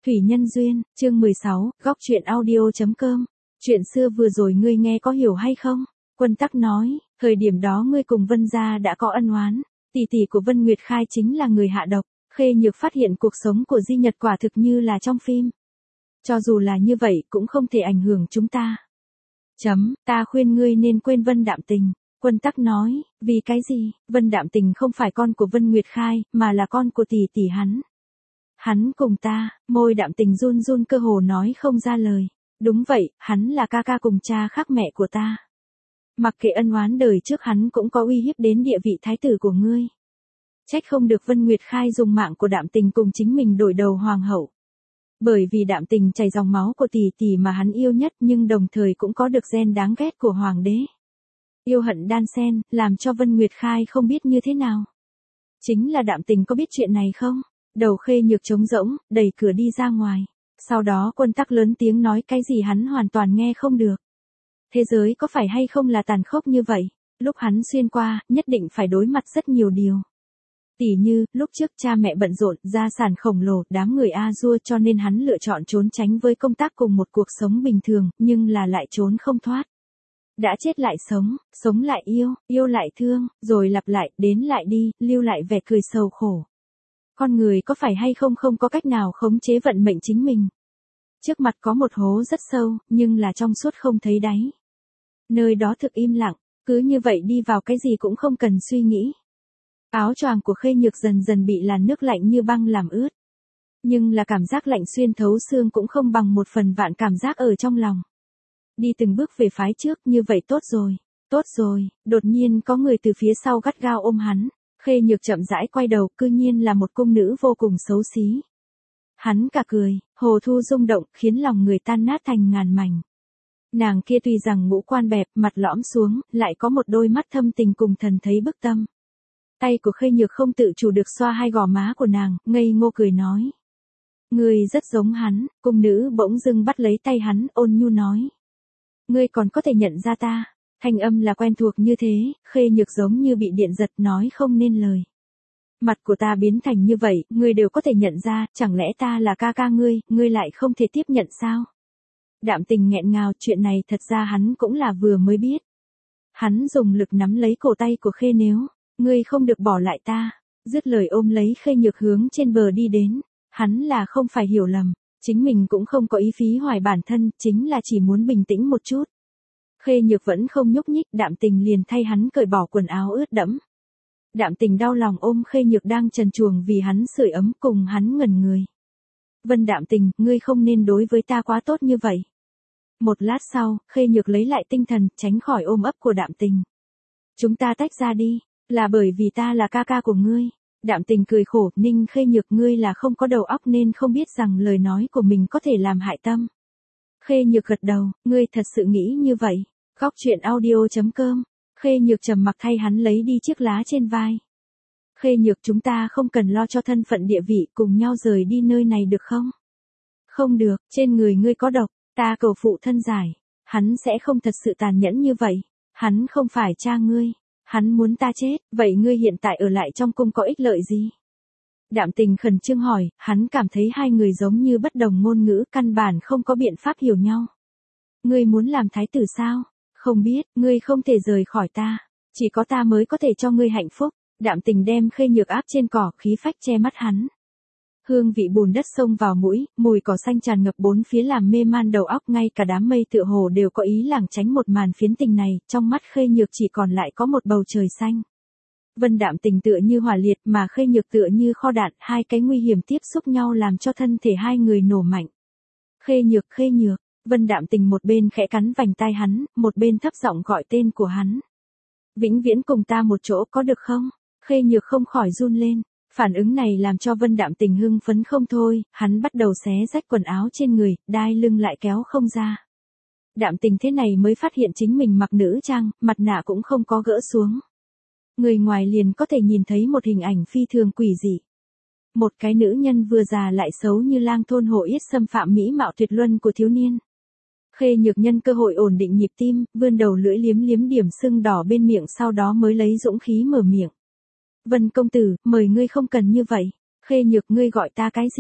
Thủy Nhân Duyên, chương 16, góc truyện audio.com. Chuyện xưa vừa rồi ngươi nghe có hiểu hay không? Quân Tắc nói, thời điểm đó ngươi cùng Vân gia đã có ân oán, tỷ tỷ của Vân Nguyệt Khai chính là người hạ độc, Khê Nhược phát hiện cuộc sống của Di Nhật quả thực như là trong phim. Cho dù là như vậy cũng không thể ảnh hưởng chúng ta. Ta khuyên ngươi nên quên Vân Đạm Tình. Quân Tắc nói, vì cái gì? Vân Đạm Tình không phải con của Vân Nguyệt Khai, mà là con của tỷ tỷ hắn. Hắn cùng ta, môi Đạm Tình run run cơ hồ nói không ra lời. Đúng vậy, hắn là ca ca cùng cha khác mẹ của ta. Mặc kệ ân oán đời trước hắn cũng có uy hiếp đến địa vị thái tử của ngươi. Trách không được Vân Nguyệt Khai dùng mạng của Đạm Tình cùng chính mình đổi đầu hoàng hậu. Bởi vì Đạm Tình chảy dòng máu của tỷ tỷ mà hắn yêu nhất nhưng đồng thời cũng có được gen đáng ghét của hoàng đế. Yêu hận đan xen, làm cho Vân Nguyệt Khai không biết như thế nào. Chính là Đạm Tình có biết chuyện này không? Đầu Khê Nhược trống rỗng, đẩy cửa đi ra ngoài. Sau đó Quân Tắc lớn tiếng nói cái gì hắn hoàn toàn nghe không được. Thế giới có phải hay không là tàn khốc như vậy? Lúc hắn xuyên qua, nhất định phải đối mặt rất nhiều điều. Tỉ như, lúc trước cha mẹ bận rộn, gia sản khổng lồ, đám người A-dua cho nên hắn lựa chọn trốn tránh với công tác cùng một cuộc sống bình thường, nhưng là lại trốn không thoát. Đã chết lại sống, sống lại yêu, yêu lại thương, rồi lặp lại, đến lại đi, lưu lại vẻ cười sầu khổ. Con người có phải hay không không có cách nào khống chế vận mệnh chính mình. Trước mặt có một hố rất sâu, nhưng là trong suốt không thấy đáy. Nơi đó thực im lặng, cứ như vậy đi vào cái gì cũng không cần suy nghĩ. Áo choàng của Khê Nhược dần dần bị làn nước lạnh như băng làm ướt. Nhưng là cảm giác lạnh xuyên thấu xương cũng không bằng một phần vạn cảm giác ở trong lòng. Đi từng bước về phái trước, như vậy tốt rồi, đột nhiên có người từ phía sau gắt gao ôm hắn. Khê Nhược chậm rãi quay đầu, cư nhiên là một cung nữ vô cùng xấu xí. Hắn cả cười, hồ thu rung động, khiến lòng người tan nát thành ngàn mảnh. Nàng kia tuy rằng ngũ quan bẹp, mặt lõm xuống, lại có một đôi mắt thâm tình cùng thần thấy bức tâm. Tay của Khê Nhược không tự chủ được xoa hai gò má của nàng, ngây ngô cười nói. Ngươi rất giống hắn, cung nữ bỗng dưng bắt lấy tay hắn, ôn nhu nói. Ngươi còn có thể nhận ra ta. Thanh âm là quen thuộc như thế, Khê Nhược giống như bị điện giật nói không nên lời. Mặt của ta biến thành như vậy, ngươi đều có thể nhận ra, chẳng lẽ ta là ca ca ngươi lại không thể tiếp nhận sao? Đạm Tình nghẹn ngào, chuyện này thật ra hắn cũng là vừa mới biết. Hắn dùng lực nắm lấy cổ tay của Khê Nếu, ngươi không được bỏ lại ta, dứt lời ôm lấy Khê Nhược hướng trên bờ đi đến, hắn là không phải hiểu lầm, chính mình cũng không có ý phí hoài bản thân, chính là chỉ muốn bình tĩnh một chút. Khê Nhược vẫn không nhúc nhích, Đạm Tình liền thay hắn cởi bỏ quần áo ướt đẫm. Đạm Tình đau lòng ôm Khê Nhược đang trần truồng vì hắn sưởi ấm cùng hắn ngẩn người. Vân Đạm Tình, ngươi không nên đối với ta quá tốt như vậy. Một lát sau, Khê Nhược lấy lại tinh thần, tránh khỏi ôm ấp của Đạm Tình. Chúng ta tách ra đi, là bởi vì ta là ca ca của ngươi. Đạm Tình cười khổ, Ninh Khê Nhược ngươi là không có đầu óc nên không biết rằng lời nói của mình có thể làm hại tâm. Khê Nhược gật đầu, ngươi thật sự nghĩ như vậy. Góc truyện audio.com. Khê Nhược trầm mặc thay hắn lấy đi chiếc lá trên vai. Khê Nhược chúng ta không cần lo cho thân phận địa vị, cùng nhau rời đi nơi này được không? Không được, trên người ngươi có độc, ta cầu phụ thân giải. Hắn sẽ không thật sự tàn nhẫn như vậy. Hắn không phải cha ngươi. Hắn muốn ta chết, vậy ngươi hiện tại ở lại trong cung có ích lợi gì? Đạm Tình khẩn trương hỏi, hắn cảm thấy hai người giống như bất đồng ngôn ngữ, căn bản không có biện pháp hiểu nhau. Ngươi muốn làm thái tử sao? Không biết, ngươi không thể rời khỏi ta. Chỉ có ta mới có thể cho ngươi hạnh phúc. Đạm Tình đem Khê Nhược áp trên cỏ, khí phách che mắt hắn. Hương vị bùn đất xông vào mũi, mùi cỏ xanh tràn ngập bốn phía làm mê man đầu óc, ngay cả đám mây tựa hồ đều có ý lảng tránh một màn phiến tình này, trong mắt Khê Nhược chỉ còn lại có một bầu trời xanh. Vân Đạm Tình tựa như hỏa liệt mà Khê Nhược tựa như kho đạn, hai cái nguy hiểm tiếp xúc nhau làm cho thân thể hai người nổ mạnh. Khê Nhược, Vân Đạm Tình một bên khẽ cắn vành tai hắn, một bên thấp giọng gọi tên của hắn. Vĩnh viễn cùng ta một chỗ có được không? Khê Nhược không khỏi run lên. Phản ứng này làm cho Vân Đạm Tình hưng phấn không thôi, hắn bắt đầu xé rách quần áo trên người, đai lưng lại kéo không ra. Đạm Tình thế này mới phát hiện chính mình mặc nữ trang, mặt nạ cũng không có gỡ xuống. Người ngoài liền có thể nhìn thấy một hình ảnh phi thường quỷ dị. Một cái nữ nhân vừa già lại xấu như lang thôn hộ yết xâm phạm mỹ mạo tuyệt luân của thiếu niên. Khê Nhược nhân cơ hội ổn định nhịp tim, vươn đầu lưỡi liếm liếm điểm sưng đỏ bên miệng sau đó mới lấy dũng khí mở miệng. Vân công tử, mời ngươi không cần như vậy. Khê Nhược ngươi gọi ta cái gì?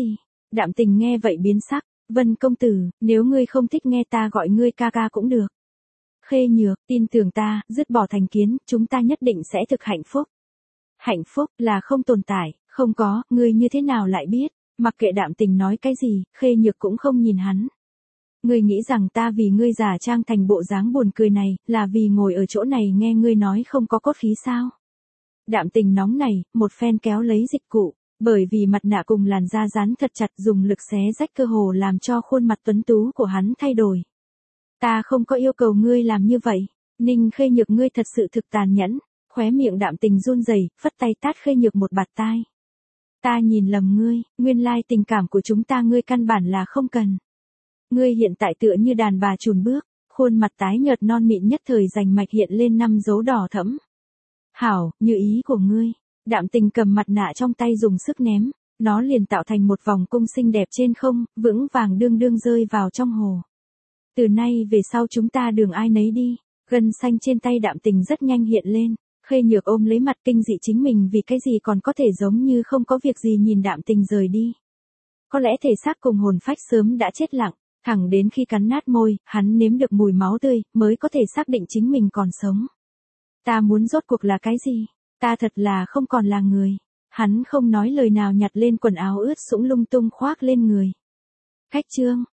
Đạm Tình nghe vậy biến sắc, Vân công tử, nếu ngươi không thích nghe ta gọi ngươi ca ca cũng được. Khê Nhược, tin tưởng ta, dứt bỏ thành kiến, chúng ta nhất định sẽ thực hạnh phúc. Hạnh phúc là không tồn tại, không có, ngươi như thế nào lại biết, mặc kệ Đạm Tình nói cái gì, Khê Nhược cũng không nhìn hắn. Ngươi nghĩ rằng ta vì ngươi giả trang thành bộ dáng buồn cười này, là vì ngồi ở chỗ này nghe ngươi nói không có cốt khí sao? Đạm Tình nóng này, một phen kéo lấy dịch cụ, bởi vì mặt nạ cùng làn da dán thật chặt dùng lực xé rách cơ hồ làm cho khuôn mặt tuấn tú của hắn thay đổi. Ta không có yêu cầu ngươi làm như vậy, Ninh Khê Nhược ngươi thật sự thực tàn nhẫn, khóe miệng Đạm Tình run rẩy, phất tay tát Khê Nhược một bạt tai. Ta nhìn lầm ngươi, nguyên lai tình cảm của chúng ta ngươi căn bản là không cần. Ngươi hiện tại tựa như đàn bà chùn bước, khuôn mặt tái nhợt non mịn nhất thời rành mạch hiện lên 5 dấu đỏ thẫm. Hảo, như ý của ngươi. Đạm Tình cầm mặt nạ trong tay dùng sức ném, nó liền tạo thành một vòng cung xinh đẹp trên không, vững vàng đương đương rơi vào trong hồ. Từ nay về sau chúng ta đường ai nấy đi, gân xanh trên tay Đạm Tình rất nhanh hiện lên, Khê Nhược ôm lấy mặt kinh dị chính mình vì cái gì còn có thể giống như không có việc gì nhìn Đạm Tình rời đi. Có lẽ thể xác cùng hồn phách sớm đã chết lặng, thẳng đến khi cắn nát môi, hắn nếm được mùi máu tươi, mới có thể xác định chính mình còn sống. Ta muốn rốt cuộc là cái gì? Ta thật là không còn là người. Hắn không nói lời nào nhặt lên quần áo ướt sũng lung tung khoác lên người. Cách chương.